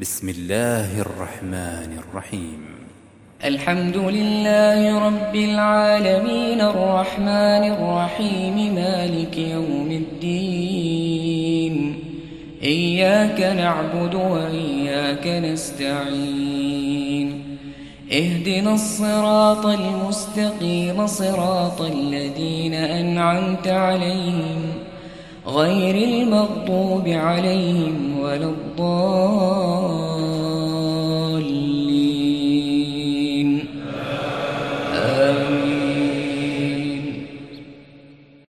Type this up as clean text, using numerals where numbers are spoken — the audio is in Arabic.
بسم الله الرحمن الرحيم. الحمد لله رب العالمين الرحمن الرحيم مالك يوم الدين. إياك نعبد وإياك نستعين. اهدنا الصراط المستقيم صراط الذين أنعمت عليهم غير المغضوب عليهم ولا الضالين.